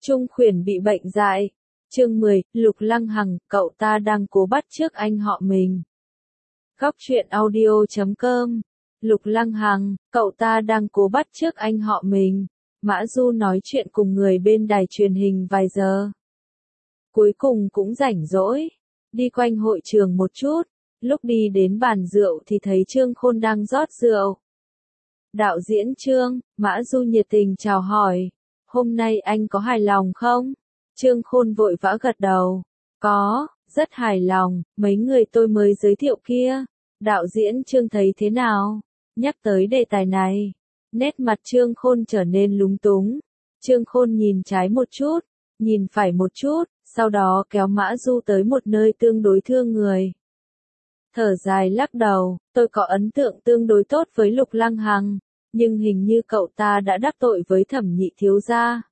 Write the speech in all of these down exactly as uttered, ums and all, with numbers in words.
Trung Khuyển bị bệnh dại. Chương mười, Lục Lăng Hằng, cậu ta đang cố bắt chước anh họ mình. Góc truyện audio chấm com. Lục Lăng Hằng, cậu ta đang cố bắt chước anh họ mình. Mã Du nói chuyện cùng người bên đài truyền hình vài giờ. Cuối cùng cũng rảnh rỗi. Đi quanh hội trường một chút. Lúc đi đến bàn rượu thì thấy Trương Khôn đang rót rượu. Đạo diễn Trương, Mã Du nhiệt tình chào hỏi. Hôm nay anh có hài lòng không? Trương Khôn vội vã gật đầu. Có, rất hài lòng, mấy người tôi mới giới thiệu kia. Đạo diễn Trương thấy thế nào? Nhắc tới đề tài này, nét mặt Trương Khôn trở nên lúng túng. Trương Khôn nhìn trái một chút, nhìn phải một chút, sau đó kéo Mã Du tới một nơi tương đối thương người. Thở dài lắc đầu, tôi có ấn tượng tương đối tốt với Lục Lăng Hằng, nhưng hình như cậu ta đã đắc tội với Thẩm nhị thiếu gia.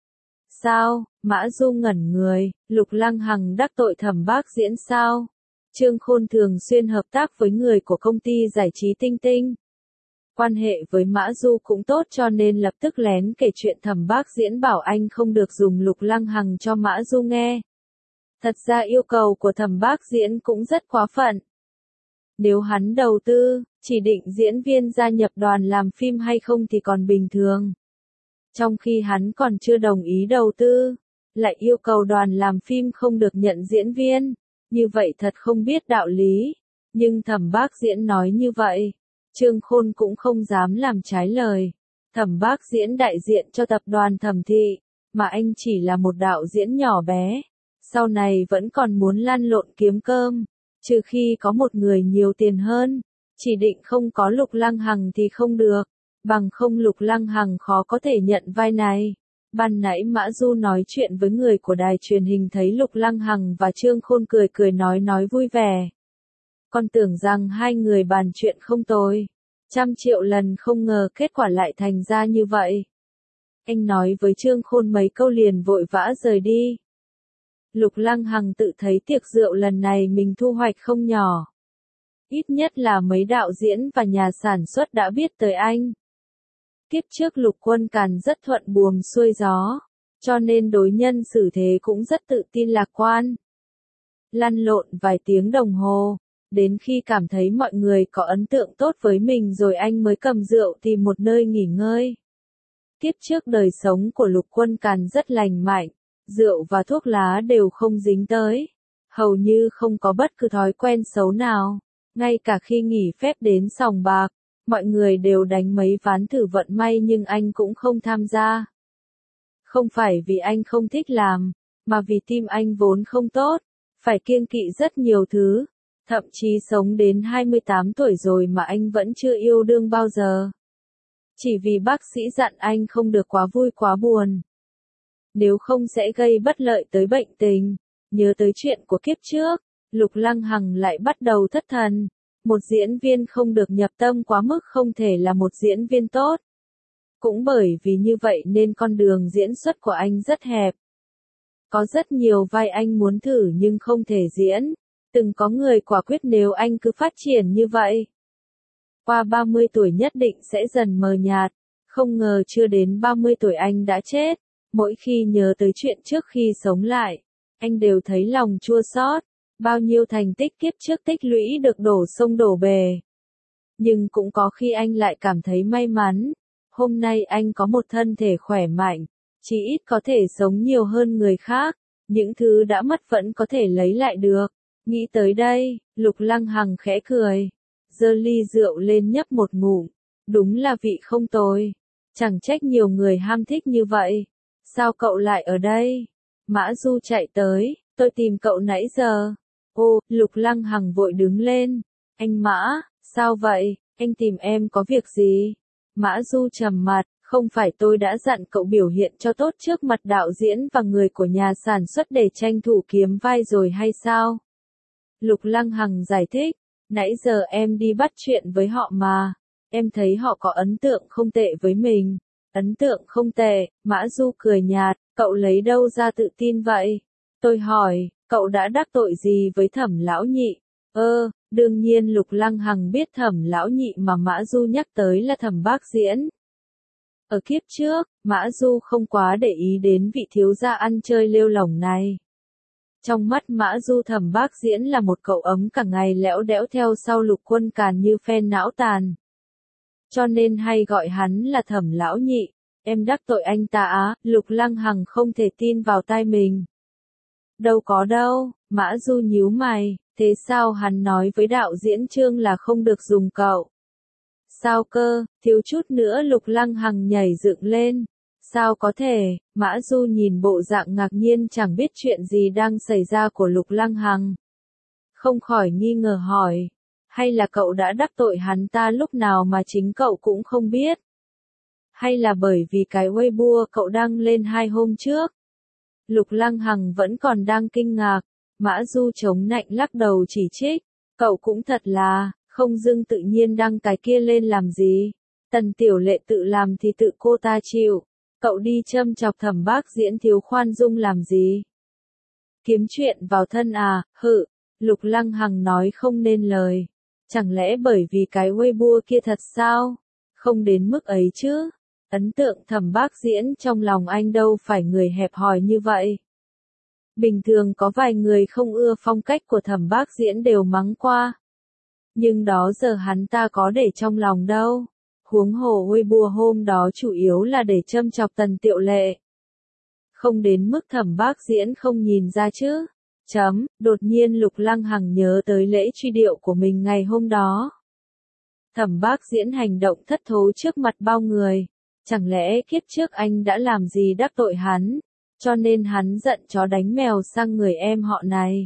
Sao? Mã Du ngẩn người, Lục Lăng Hằng đắc tội Thẩm Bác Diễn sao? Trương Khôn thường xuyên hợp tác với người của công ty giải trí Tinh Tinh. Quan hệ với Mã Du cũng tốt cho nên lập tức lén kể chuyện Thẩm Bác Diễn bảo anh không được dùng Lục Lăng Hằng cho Mã Du nghe. Thật ra yêu cầu của Thẩm Bác Diễn cũng rất quá phận. Nếu hắn đầu tư, chỉ định diễn viên gia nhập đoàn làm phim hay không thì còn bình thường. Trong khi hắn còn chưa đồng ý đầu tư, lại yêu cầu đoàn làm phim không được nhận diễn viên, như vậy thật không biết đạo lý. Nhưng Thẩm Bác Diễn nói như vậy, Trương Khôn cũng không dám làm trái lời. Thẩm Bác Diễn đại diện cho tập đoàn Thẩm thị, mà anh chỉ là một đạo diễn nhỏ bé, sau này vẫn còn muốn lăn lộn kiếm cơm, trừ khi có một người nhiều tiền hơn, chỉ định không có Lục Lăng Hằng thì không được. Bằng không Lục Lăng Hằng khó có thể nhận vai này. Ban nãy Mã Du nói chuyện với người của đài truyền hình thấy Lục Lăng Hằng và Trương Khôn cười cười nói nói vui vẻ. Con tưởng rằng hai người bàn chuyện không tồi. Trăm triệu lần không ngờ kết quả lại thành ra như vậy. Anh nói với Trương Khôn mấy câu liền vội vã rời đi. Lục Lăng Hằng tự thấy tiệc rượu lần này mình thu hoạch không nhỏ. Ít nhất là mấy đạo diễn và nhà sản xuất đã biết tới anh. Kiếp trước Lục Quân Càn rất thuận buồm xuôi gió, cho nên đối nhân xử thế cũng rất tự tin lạc quan. Lăn lộn vài tiếng đồng hồ, đến khi cảm thấy mọi người có ấn tượng tốt với mình rồi anh mới cầm rượu tìm một nơi nghỉ ngơi. Kiếp trước đời sống của Lục Quân Càn rất lành mạnh, rượu và thuốc lá đều không dính tới, hầu như không có bất cứ thói quen xấu nào, ngay cả khi nghỉ phép đến sòng bạc. Mọi người đều đánh mấy ván thử vận may nhưng anh cũng không tham gia. Không phải vì anh không thích làm, mà vì tim anh vốn không tốt, phải kiêng kỵ rất nhiều thứ. Thậm chí sống đến hai mươi tám tuổi rồi mà anh vẫn chưa yêu đương bao giờ. Chỉ vì bác sĩ dặn anh không được quá vui quá buồn. Nếu không sẽ gây bất lợi tới bệnh tình. Nhớ tới chuyện của kiếp trước, Lục Lăng Hằng lại bắt đầu thất thần. Một diễn viên không được nhập tâm quá mức không thể là một diễn viên tốt. Cũng bởi vì như vậy nên con đường diễn xuất của anh rất hẹp. Có rất nhiều vai anh muốn thử nhưng không thể diễn. Từng có người quả quyết nếu anh cứ phát triển như vậy, qua ba mươi tuổi nhất định sẽ dần mờ nhạt. Không ngờ chưa đến ba mươi tuổi anh đã chết. Mỗi khi nhớ tới chuyện trước khi sống lại, anh đều thấy lòng chua xót. Bao nhiêu thành tích kiếp trước tích lũy được đổ sông đổ bể. Nhưng cũng có khi anh lại cảm thấy may mắn. Hôm nay anh có một thân thể khỏe mạnh, chỉ ít có thể sống nhiều hơn người khác. Những thứ đã mất vẫn có thể lấy lại được. Nghĩ tới đây, Lục Lăng Hằng khẽ cười. Giơ ly rượu lên nhấp một ngụm. Đúng là vị không tồi. Chẳng trách nhiều người ham thích như vậy. Sao cậu lại ở đây? Mã Du chạy tới, tôi tìm cậu nãy giờ. Ô, Lục Lăng Hằng vội đứng lên. Anh Mã, sao vậy, anh tìm em có việc gì? Mã Du trầm mặt, không phải tôi đã dặn cậu biểu hiện cho tốt trước mặt đạo diễn và người của nhà sản xuất để tranh thủ kiếm vai rồi hay sao? Lục Lăng Hằng giải thích, nãy giờ em đi bắt chuyện với họ mà, em thấy họ có ấn tượng không tệ với mình. Ấn tượng không tệ, Mã Du cười nhạt, cậu lấy đâu ra tự tin vậy? Tôi hỏi. Cậu đã đắc tội gì với Thẩm lão nhị? Ơ, đương nhiên Lục Lăng Hằng biết Thẩm lão nhị mà Mã Du nhắc tới là Thẩm Bác Diễn. Ở kiếp trước, Mã Du không quá để ý đến vị thiếu gia ăn chơi lêu lổng này. Trong mắt Mã Du Thẩm Bác Diễn là một cậu ấm cả ngày lẽo đẽo theo sau Lục Quân Càn như phen não tàn. Cho nên hay gọi hắn là Thẩm lão nhị. Em đắc tội anh ta á, Lục Lăng Hằng không thể tin vào tai mình. Đâu có đâu, Mã Du nhíu mày, thế sao hắn nói với đạo diễn Trương là không được dùng cậu? Sao cơ, thiếu chút nữa Lục Lăng Hằng nhảy dựng lên. Sao có thể, Mã Du nhìn bộ dạng ngạc nhiên chẳng biết chuyện gì đang xảy ra của Lục Lăng Hằng. Không khỏi nghi ngờ hỏi, hay là cậu đã đắc tội hắn ta lúc nào mà chính cậu cũng không biết? Hay là bởi vì cái Weibo cậu đăng lên hai hôm trước? Lục Lăng Hằng vẫn còn đang kinh ngạc, Mã Du chống nạnh lắc đầu chỉ trích, cậu cũng thật là, không dưng tự nhiên đăng cái kia lên làm gì? Tần Tiểu Lệ tự làm thì tự cô ta chịu, cậu đi châm chọc Thẩm Bác Diễn thiếu khoan dung làm gì? Kiếm chuyện vào thân à, hự, Lục Lăng Hằng nói không nên lời, chẳng lẽ bởi vì cái Weibo kia thật sao? Không đến mức ấy chứ. Ấn tượng Thẩm Bác Diễn trong lòng anh đâu phải người hẹp hòi như vậy. Bình thường có vài người không ưa phong cách của Thẩm Bác Diễn đều mắng qua. Nhưng đó giờ hắn ta có để trong lòng đâu. Huống hồ Weibo hôm đó chủ yếu là để châm chọc Tần Tiểu Lệ. Không đến mức Thẩm Bác Diễn không nhìn ra chứ. Chấm, đột nhiên Lục Lăng Hằng nhớ tới lễ truy điệu của mình ngày hôm đó. Thẩm Bác Diễn hành động thất thố trước mặt bao người. Chẳng lẽ kiếp trước anh đã làm gì đắc tội hắn, cho nên hắn giận chó đánh mèo sang người em họ này.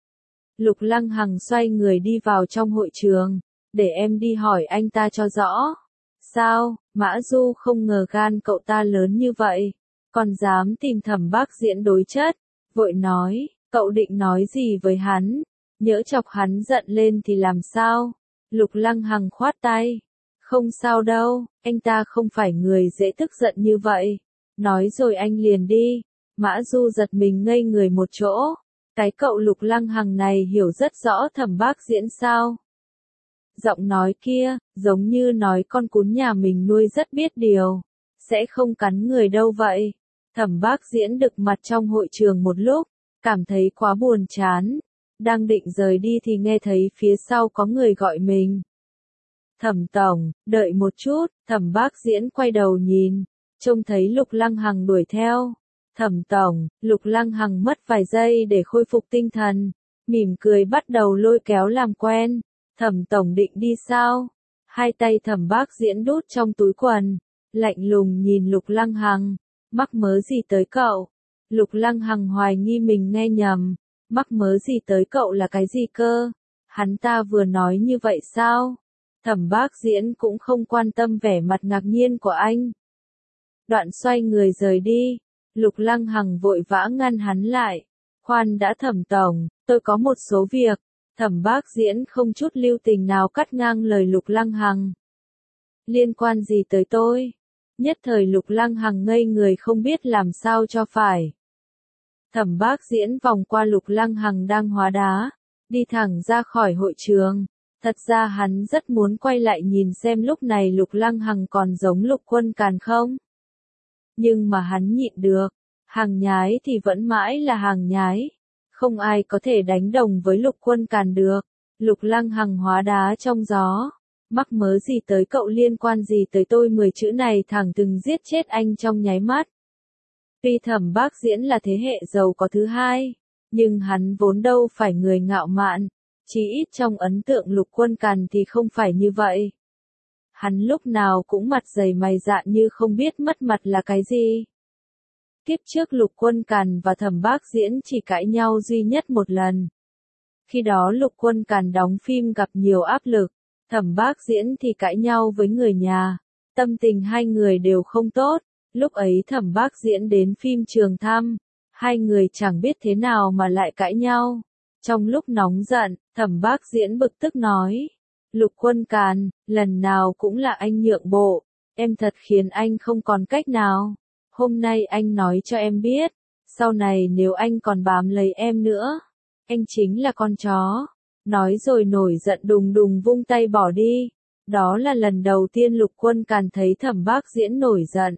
Lục Lăng Hằng xoay người đi vào trong hội trường, để em đi hỏi anh ta cho rõ. Sao, Mã Du không ngờ gan cậu ta lớn như vậy, còn dám tìm Thẩm Bác Diễn đối chất, vội nói, cậu định nói gì với hắn, nhỡ chọc hắn giận lên thì làm sao? Lục Lăng Hằng khoát tay. Không sao đâu, anh ta không phải người dễ tức giận như vậy. Nói rồi anh liền đi. Mã Du giật mình ngây người một chỗ. Cái cậu Lục Lăng Hằng này hiểu rất rõ Thẩm Bác Diễn sao. Giọng nói kia, giống như nói con cún nhà mình nuôi rất biết điều. Sẽ không cắn người đâu vậy. Thẩm Bác Diễn đực mặt trong hội trường một lúc, cảm thấy quá buồn chán. Đang định rời đi thì nghe thấy phía sau có người gọi mình. Thẩm tổng, đợi một chút, Thẩm Bác Diễn quay đầu nhìn, trông thấy Lục Lăng Hằng đuổi theo. Thẩm tổng, Lục Lăng Hằng mất vài giây để khôi phục tinh thần, mỉm cười bắt đầu lôi kéo làm quen. Thẩm tổng định đi sao? Hai tay Thẩm Bác Diễn đút trong túi quần, lạnh lùng nhìn Lục Lăng Hằng, mắc mớ gì tới cậu? Lục Lăng Hằng hoài nghi mình nghe nhầm, mắc mớ gì tới cậu là cái gì cơ? Hắn ta vừa nói như vậy sao? Thẩm Bác Diễn cũng không quan tâm vẻ mặt ngạc nhiên của anh. Đoạn xoay người rời đi, Lục Lăng Hằng vội vã ngăn hắn lại. Khoan đã Thẩm tổng, tôi có một số việc. Thẩm Bác Diễn không chút lưu tình nào cắt ngang lời Lục Lăng Hằng. Liên quan gì tới tôi? Nhất thời Lục Lăng Hằng ngây người không biết làm sao cho phải. Thẩm Bác Diễn vòng qua Lục Lăng Hằng đang hóa đá, đi thẳng ra khỏi hội trường. Thật ra hắn rất muốn quay lại nhìn xem lúc này Lục Lăng Hằng còn giống Lục Quân Càn không. Nhưng mà hắn nhịn được, hàng nhái thì vẫn mãi là hàng nhái. Không ai có thể đánh đồng với Lục Quân Càn được. Lục Lăng Hằng hóa đá trong gió. Mắc mớ gì tới cậu, liên quan gì tới tôi, mười chữ này thẳng từng giết chết anh trong nháy mắt. Tuy Thẩm Bác Diễn là thế hệ giàu có thứ hai, nhưng hắn vốn đâu phải người ngạo mạn. Chỉ ít trong ấn tượng Lục Quân Càn thì không phải như vậy. Hắn lúc nào cũng mặt dày mày dạn như không biết mất mặt là cái gì. Kiếp trước Lục Quân Càn và Thẩm Bác Diễn chỉ cãi nhau duy nhất một lần. Khi đó Lục Quân Càn đóng phim gặp nhiều áp lực, Thẩm Bác Diễn thì cãi nhau với người nhà. Tâm tình hai người đều không tốt. Lúc ấy Thẩm Bác Diễn đến phim trường thăm, hai người chẳng biết thế nào mà lại cãi nhau. Trong lúc nóng giận, Thẩm Bác Diễn bực tức nói, Lục Quân Càn, lần nào cũng là anh nhượng bộ, em thật khiến anh không còn cách nào. Hôm nay anh nói cho em biết, sau này nếu anh còn bám lấy em nữa, anh chính là con chó. Nói rồi nổi giận đùng đùng vung tay bỏ đi. Đó là lần đầu tiên Lục Quân Càn thấy Thẩm Bác Diễn nổi giận.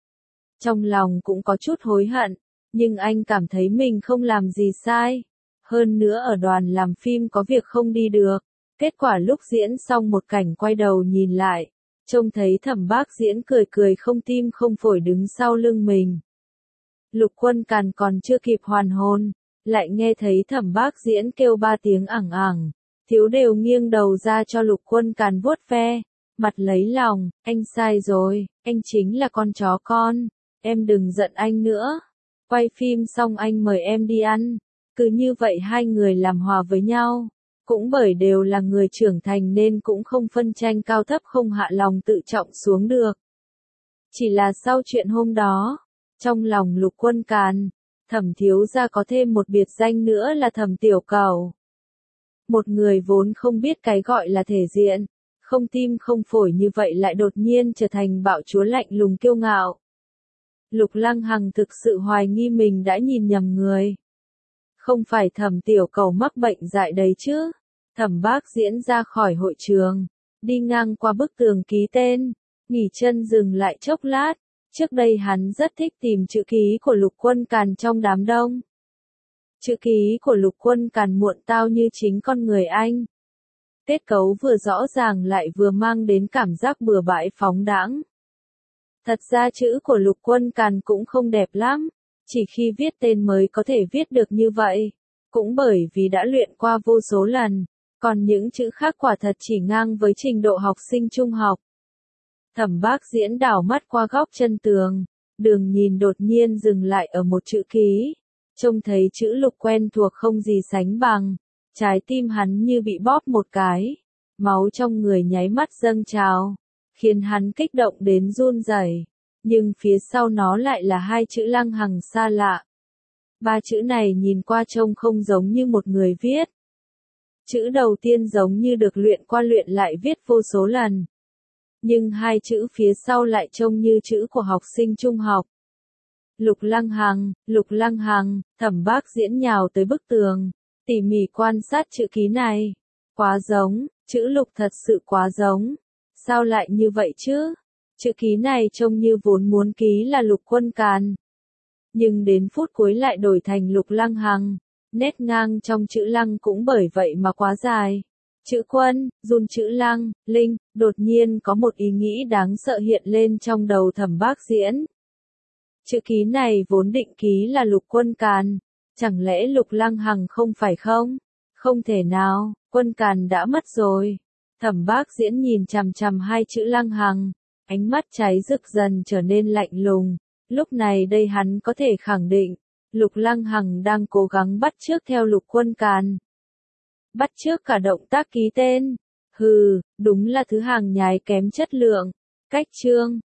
Trong lòng cũng có chút hối hận, nhưng anh cảm thấy mình không làm gì sai. Hơn nữa ở đoàn làm phim có việc không đi được. Kết quả lúc diễn xong một cảnh quay đầu nhìn lại, trông thấy Thẩm Bác Diễn cười cười không tim không phổi đứng sau lưng mình. Lục Quân Càn còn chưa kịp hoàn hồn, lại nghe thấy Thẩm Bác Diễn kêu ba tiếng ẳng ẳng. Thiếu đều nghiêng đầu ra cho Lục Quân Càn vuốt ve, mặt lấy lòng, anh sai rồi, anh chính là con chó con, em đừng giận anh nữa. Quay phim xong anh mời em đi ăn, cứ như vậy hai người làm hòa với nhau. Cũng bởi đều là người trưởng thành nên cũng không phân tranh cao thấp không hạ lòng tự trọng xuống được. Chỉ là sau chuyện hôm đó, trong lòng Lục Quân Càn, Thẩm thiếu gia có thêm một biệt danh nữa là Thẩm Tiểu Cẩu. Một người vốn không biết cái gọi là thể diện, không tim không phổi như vậy lại đột nhiên trở thành bạo chúa lạnh lùng kiêu ngạo. Lục Lăng Hằng thực sự hoài nghi mình đã nhìn nhầm người. Không phải Thẩm Tiểu Cẩu mắc bệnh dại đấy chứ. Thẩm Bác Diễn ra khỏi hội trường, đi ngang qua bức tường ký tên, nghỉ chân dừng lại chốc lát. Trước đây hắn rất thích tìm chữ ký của Lục Quân Càn trong đám đông. Chữ ký của Lục Quân Càn muộn tao như chính con người anh. Kết cấu vừa rõ ràng lại vừa mang đến cảm giác bừa bãi phóng đãng. Thật ra chữ của Lục Quân Càn cũng không đẹp lắm, chỉ khi viết tên mới có thể viết được như vậy. Cũng bởi vì đã luyện qua vô số lần, còn những chữ khác quả thật chỉ ngang với trình độ học sinh trung học. Thẩm Bác Diễn đảo mắt qua góc chân tường, đường nhìn đột nhiên dừng lại ở một chữ ký. Trông thấy chữ Lục quen thuộc không gì sánh bằng, trái tim hắn như bị bóp một cái, máu trong người nháy mắt dâng trào, khiến hắn kích động đến run rẩy. Nhưng phía sau nó lại là hai chữ Lăng Hằng xa lạ. Ba chữ này nhìn qua trông không giống như một người viết. Chữ đầu tiên giống như được luyện qua luyện lại viết vô số lần. Nhưng hai chữ phía sau lại trông như chữ của học sinh trung học. Lục Lăng Hằng, Lục Lăng Hằng, Thẩm Bác Diễn nhào tới bức tường, tỉ mỉ quan sát chữ ký này. Quá giống, chữ Lục thật sự quá giống. Sao lại như vậy chứ? Chữ ký này trông như vốn muốn ký là Lục Quân Càn. Nhưng đến phút cuối lại đổi thành Lục Lăng Hằng. Nét ngang trong chữ Lăng cũng bởi vậy mà quá dài. Chữ Quân, run chữ Lăng, Linh, đột nhiên có một ý nghĩ đáng sợ hiện lên trong đầu Thẩm Bác Diễn. Chữ ký này vốn định ký là Lục Quân Càn. Chẳng lẽ Lục Lăng Hằng không phải không? Không thể nào, Quân Càn đã mất rồi. Thẩm Bác Diễn nhìn chằm chằm hai chữ Lăng Hằng, ánh mắt cháy rực dần trở nên lạnh lùng. Lúc này đây hắn có thể khẳng định, Lục Lăng Hằng đang cố gắng bắt chước theo Lục Quân Càn. Bắt chước cả động tác ký tên. Hừ, đúng là thứ hàng nhái kém chất lượng. Cách chương